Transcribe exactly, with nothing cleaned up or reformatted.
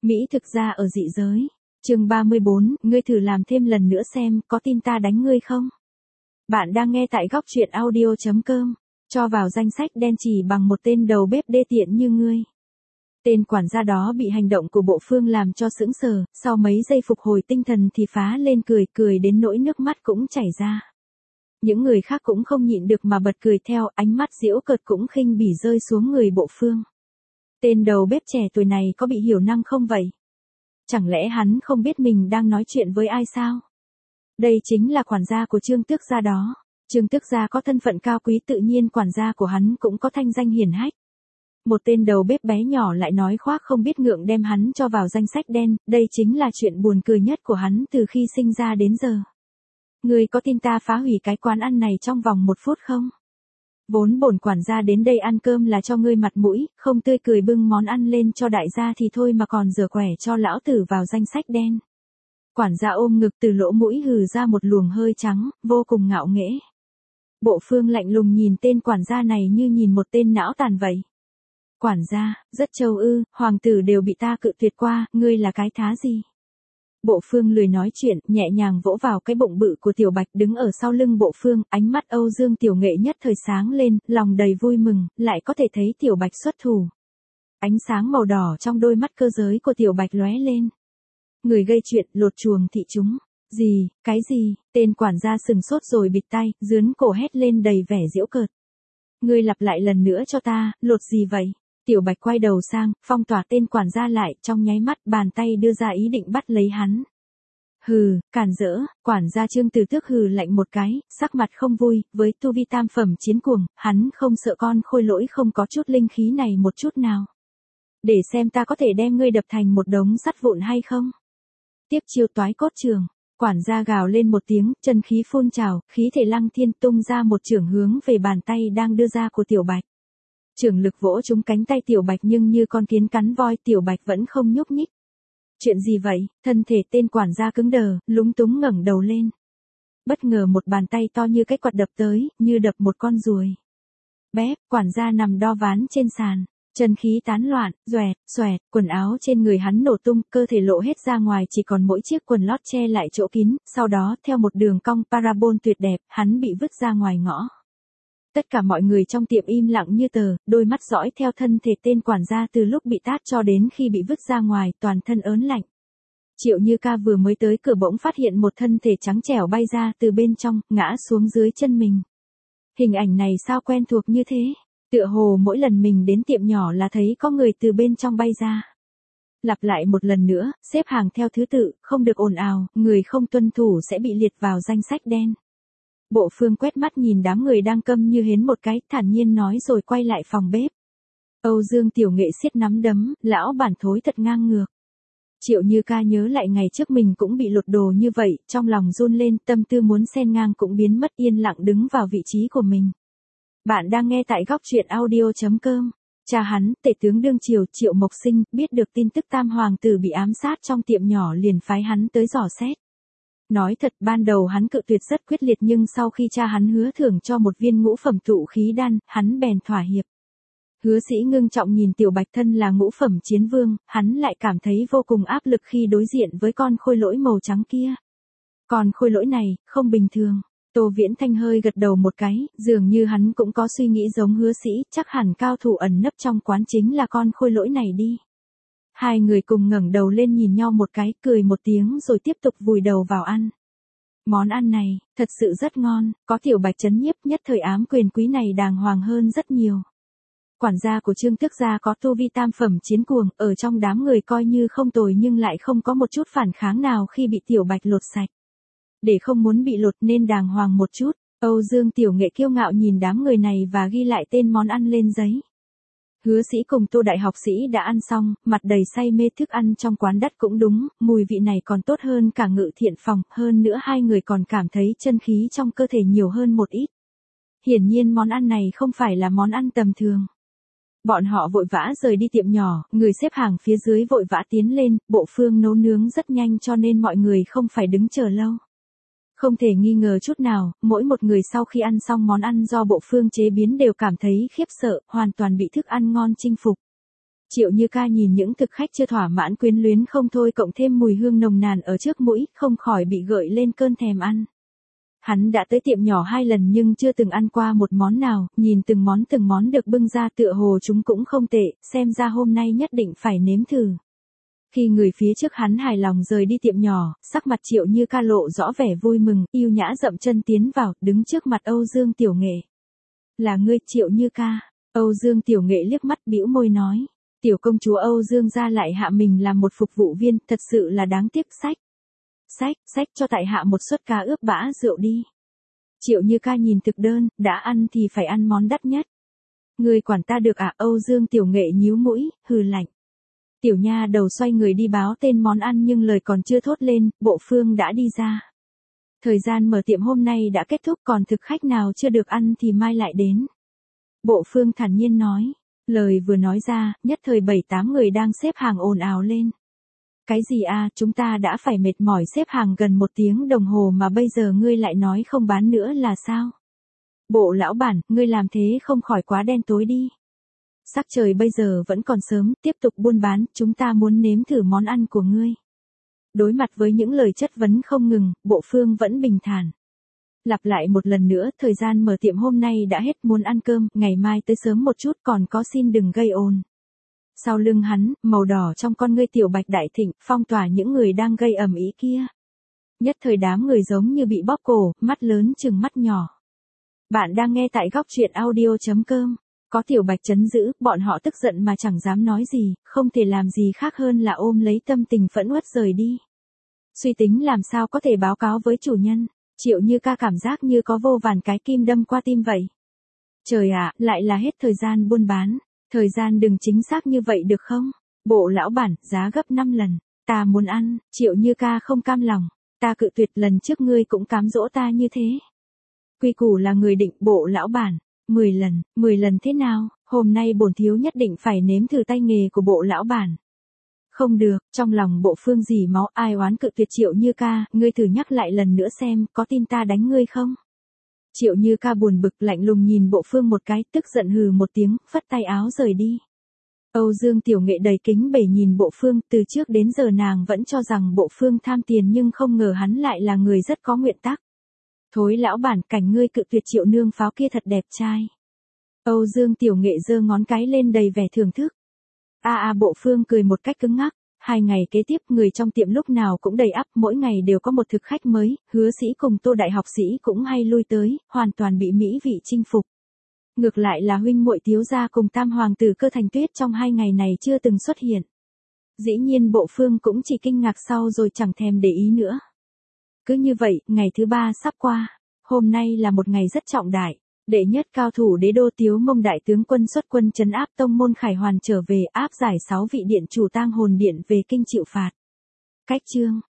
Mỹ thực ra ở dị giới. Chương ba mươi bốn, ngươi thử làm thêm lần nữa xem, có tin ta đánh ngươi không? Bạn đang nghe tại góc truyện audio chấm com. Cho vào danh sách đen chỉ bằng một tên đầu bếp đê tiện như ngươi. Tên quản gia đó bị hành động của Bộ Phương làm cho sững sờ, sau mấy giây phục hồi tinh thần thì phá lên cười, cười đến nỗi nước mắt cũng chảy ra. Những người khác cũng không nhịn được mà bật cười theo, ánh mắt giễu cợt cũng khinh bỉ rơi xuống người Bộ Phương. Tên đầu bếp trẻ tuổi này có bị hiểu năng không vậy? Chẳng lẽ hắn không biết mình đang nói chuyện với ai sao? Đây chính là quản gia của Trương Tước gia đó. Trương Tước gia có thân phận cao quý, tự nhiên quản gia của hắn cũng có thanh danh hiển hách. Một tên đầu bếp bé nhỏ lại nói khoác không biết ngượng đem hắn cho vào danh sách đen, đây chính là chuyện buồn cười nhất của hắn từ khi sinh ra đến giờ. Ngươi có tin ta phá hủy cái quán ăn này trong vòng một phút không? Vốn bổn quản gia đến đây ăn cơm là cho ngươi mặt mũi, không tươi cười bưng món ăn lên cho đại gia thì thôi mà còn rửa quẻ cho lão tử vào danh sách đen. Quản gia ôm ngực từ lỗ mũi hừ ra một luồng hơi trắng, vô cùng ngạo nghễ. Bộ Phương lạnh lùng nhìn tên quản gia này như nhìn một tên não tàn vậy. Quản gia, rất trâu ư, hoàng tử đều bị ta cự tuyệt qua, ngươi là cái thá gì? Bộ Phương lười nói chuyện, nhẹ nhàng vỗ vào cái bụng bự của Tiểu Bạch đứng ở sau lưng Bộ Phương, ánh mắt Âu Dương Tiểu Nghệ nhất thời sáng lên, lòng đầy vui mừng, lại có thể thấy Tiểu Bạch xuất thủ. Ánh sáng màu đỏ trong đôi mắt cơ giới của Tiểu Bạch lóe lên. Người gây chuyện, lột chuồng thị chúng. Gì, cái gì, tên quản gia sừng sốt rồi bịt tai, dướn cổ hét lên đầy vẻ giễu cợt. Ngươi lặp lại lần nữa cho ta, lột gì vậy? Tiểu Bạch quay đầu sang, phong tỏa tên quản gia lại, trong nháy mắt bàn tay đưa ra ý định bắt lấy hắn. Hừ, cản rỡ, quản gia Trương Từ Tước hừ lạnh một cái, sắc mặt không vui, với tu vi tam phẩm chiến cuồng, hắn không sợ con khôi lỗi không có chút linh khí này một chút nào. Để xem ta có thể đem ngươi đập thành một đống sắt vụn hay không? Tiếp chiêu toái cốt trường. Quản gia gào lên một tiếng, chân khí phun trào, khí thể lăng thiên tung ra một chưởng hướng về bàn tay đang đưa ra của Tiểu Bạch. Chưởng lực vỗ trúng cánh tay Tiểu Bạch nhưng như con kiến cắn voi, Tiểu Bạch vẫn không nhúc nhích. Chuyện gì vậy? Thân thể tên quản gia cứng đờ, lúng túng ngẩng đầu lên. Bất ngờ một bàn tay to như cái quạt đập tới, như đập một con ruồi. Bép, quản gia nằm đo ván trên sàn. Chân khí tán loạn, doẹt, xoẹt, quần áo trên người hắn nổ tung, cơ thể lộ hết ra ngoài chỉ còn mỗi chiếc quần lót che lại chỗ kín, sau đó theo một đường cong parabol tuyệt đẹp, hắn bị vứt ra ngoài ngõ. Tất cả mọi người trong tiệm im lặng như tờ, đôi mắt dõi theo thân thể tên quản gia từ lúc bị tát cho đến khi bị vứt ra ngoài, toàn thân ớn lạnh. Triệu Như Ca vừa mới tới cửa bỗng phát hiện một thân thể trắng trẻo bay ra từ bên trong, ngã xuống dưới chân mình. Hình ảnh này sao quen thuộc như thế? Tựa hồ mỗi lần mình đến tiệm nhỏ là thấy có người từ bên trong bay ra. Lặp lại một lần nữa, xếp hàng theo thứ tự, không được ồn ào, người không tuân thủ sẽ bị liệt vào danh sách đen. Bộ Phương quét mắt nhìn đám người đang câm như hến một cái, thản nhiên nói rồi quay lại phòng bếp. Âu Dương Tiểu Nghệ siết nắm đấm, lão bản thối thật ngang ngược. Triệu Như Ca nhớ lại ngày trước mình cũng bị lột đồ như vậy, trong lòng run lên, tâm tư muốn xen ngang cũng biến mất, yên lặng đứng vào vị trí của mình. Bạn đang nghe tại góc truyện audio chấm com. Cha hắn, tể tướng đương triều Triệu Mộc Sinh, biết được tin tức tam hoàng tử bị ám sát trong tiệm nhỏ liền phái hắn tới dò xét. Nói thật ban đầu hắn cự tuyệt rất quyết liệt nhưng sau khi cha hắn hứa thưởng cho một viên ngũ phẩm tụ khí đan, hắn bèn thỏa hiệp. Hứa Sĩ ngưng trọng nhìn Tiểu Bạch thân là ngũ phẩm chiến vương, hắn lại cảm thấy vô cùng áp lực khi đối diện với con khôi lỗi màu trắng kia. Con khôi lỗi này, không bình thường. Tô Viễn Thanh hơi gật đầu một cái, dường như hắn cũng có suy nghĩ giống Hứa Sĩ, chắc hẳn cao thủ ẩn nấp trong quán chính là con khôi lỗi này đi. Hai người cùng ngẩng đầu lên nhìn nhau một cái, cười một tiếng rồi tiếp tục vùi đầu vào ăn. Món ăn này, thật sự rất ngon, có Tiểu Bạch chấn nhiếp, nhất thời ám quyền quý này đàng hoàng hơn rất nhiều. Quản gia của Trương Tước gia có tu vi tam phẩm chiến cuồng, ở trong đám người coi như không tồi nhưng lại không có một chút phản kháng nào khi bị Tiểu Bạch lột sạch. Để không muốn bị lột nên đàng hoàng một chút, Âu Dương Tiểu Nghệ kiêu ngạo nhìn đám người này và ghi lại tên món ăn lên giấy. Hứa Sĩ cùng Tô Đại học sĩ đã ăn xong, mặt đầy say mê, thức ăn trong quán đắt cũng đúng, mùi vị này còn tốt hơn cả Ngự Thiện phòng, hơn nữa hai người còn cảm thấy chân khí trong cơ thể nhiều hơn một ít. Hiển nhiên món ăn này không phải là món ăn tầm thường. Bọn họ vội vã rời đi tiệm nhỏ, người xếp hàng phía dưới vội vã tiến lên, Bộ Phương nấu nướng rất nhanh cho nên mọi người không phải đứng chờ lâu. Không thể nghi ngờ chút nào, mỗi một người sau khi ăn xong món ăn do Bộ Phương chế biến đều cảm thấy khiếp sợ, hoàn toàn bị thức ăn ngon chinh phục. Triệu Như Ca nhìn những thực khách chưa thỏa mãn quyến luyến không thôi cộng thêm mùi hương nồng nàn ở trước mũi, không khỏi bị gợi lên cơn thèm ăn. Hắn đã tới tiệm nhỏ hai lần nhưng chưa từng ăn qua một món nào, nhìn từng món từng món được bưng ra tựa hồ chúng cũng không tệ, xem ra hôm nay nhất định phải nếm thử. Khi người phía trước hắn hài lòng rời đi tiệm nhỏ, sắc mặt Triệu Như Ca lộ rõ vẻ vui mừng, yêu nhã dậm chân tiến vào, đứng trước mặt Âu Dương Tiểu Nghệ. Là ngươi, Triệu Như Ca. Âu Dương Tiểu Nghệ liếc mắt bĩu môi nói. Tiểu công chúa Âu Dương gia lại hạ mình làm một phục vụ viên, thật sự là đáng tiếc. Sách. Sách, sách cho tại hạ một suất cá ướp bã rượu đi. Triệu Như Ca nhìn thực đơn, đã ăn thì phải ăn món đắt nhất. Người quản ta được à? Âu Dương Tiểu Nghệ nhíu mũi, hừ lạnh. Tiểu nha đầu xoay người đi báo tên món ăn nhưng lời còn chưa thốt lên, Bộ Phương đã đi ra. Thời gian mở tiệm hôm nay đã kết thúc, còn thực khách nào chưa được ăn thì mai lại đến. Bộ Phương thản nhiên nói. Lời vừa nói ra, nhất thời bảy tám người đang xếp hàng ồn ào lên. Cái gì à, chúng ta đã phải mệt mỏi xếp hàng gần một tiếng đồng hồ mà bây giờ ngươi lại nói không bán nữa là sao? Bộ lão bản, ngươi làm thế không khỏi quá đen tối đi. Sắc trời bây giờ vẫn còn sớm, tiếp tục buôn bán, chúng ta muốn nếm thử món ăn của ngươi. Đối mặt với những lời chất vấn không ngừng, Bộ Phương vẫn bình thản. Lặp lại một lần nữa, thời gian mở tiệm hôm nay đã hết, muốn ăn cơm, ngày mai tới sớm một chút, còn có xin đừng gây ồn. Sau lưng hắn, màu đỏ trong con ngươi Tiểu Bạch đại thịnh, phong tỏa những người đang gây ầm ĩ kia. Nhất thời đám người giống như bị bóp cổ, mắt lớn chừng mắt nhỏ. Bạn đang nghe tại góc truyện audio chấm com. Có Tiểu Bạch trấn giữ, bọn họ tức giận mà chẳng dám nói gì, không thể làm gì khác hơn là ôm lấy tâm tình phẫn uất rời đi. Suy tính làm sao có thể báo cáo với chủ nhân, Triệu Như Ca cảm giác như có vô vàn cái kim đâm qua tim vậy. Trời ạ, lại là hết thời gian buôn bán, thời gian đừng chính xác như vậy được không? Bộ lão bản, giá gấp năm lần, ta muốn ăn, Triệu Như Ca không cam lòng, ta cự tuyệt, lần trước ngươi cũng cám dỗ ta như thế. Quy củ là người định, bộ lão bản. mười lần, mười lần thế nào, hôm nay bổn thiếu nhất định phải nếm thử tay nghề của bộ lão bản. Không được, trong lòng Bộ Phương dì máu, ai oán cự tuyệt. Triệu Như Ca, ngươi thử nhắc lại lần nữa xem, có tin ta đánh ngươi không? Triệu Như Ca buồn bực lạnh lùng nhìn Bộ Phương một cái, tức giận hừ một tiếng, phất tay áo rời đi. Âu Dương Tiểu Nghệ đầy kính bể nhìn Bộ Phương, từ trước đến giờ nàng vẫn cho rằng Bộ Phương tham tiền nhưng không ngờ hắn lại là người rất có nguyên tắc. Thối lão bản, cảnh ngươi cự tuyệt Triệu nương pháo kia thật đẹp trai. Âu Dương Tiểu Nghệ giơ ngón cái lên đầy vẻ thưởng thức. A a Bộ Phương cười một cách cứng ngắc. Hai ngày kế tiếp người trong tiệm lúc nào cũng đầy ắp, mỗi ngày đều có một thực khách mới, Hứa Sĩ cùng Tô đại học sĩ cũng hay lui tới, hoàn toàn bị mỹ vị chinh phục. Ngược lại là huynh muội Tiếu gia cùng tam hoàng tử Cơ Thành Tuyết trong hai ngày này chưa từng xuất hiện. Dĩ nhiên Bộ Phương cũng chỉ kinh ngạc sau rồi chẳng thèm để ý nữa. Cứ như vậy, ngày thứ ba sắp qua. Hôm nay là một ngày rất trọng đại. Đệ nhất cao thủ đế đô Tiếu Mông đại tướng quân xuất quân trấn áp tông môn Khải Hoàn trở về, áp giải sáu vị điện chủ tang hồn điện về kinh chịu phạt. Cách chương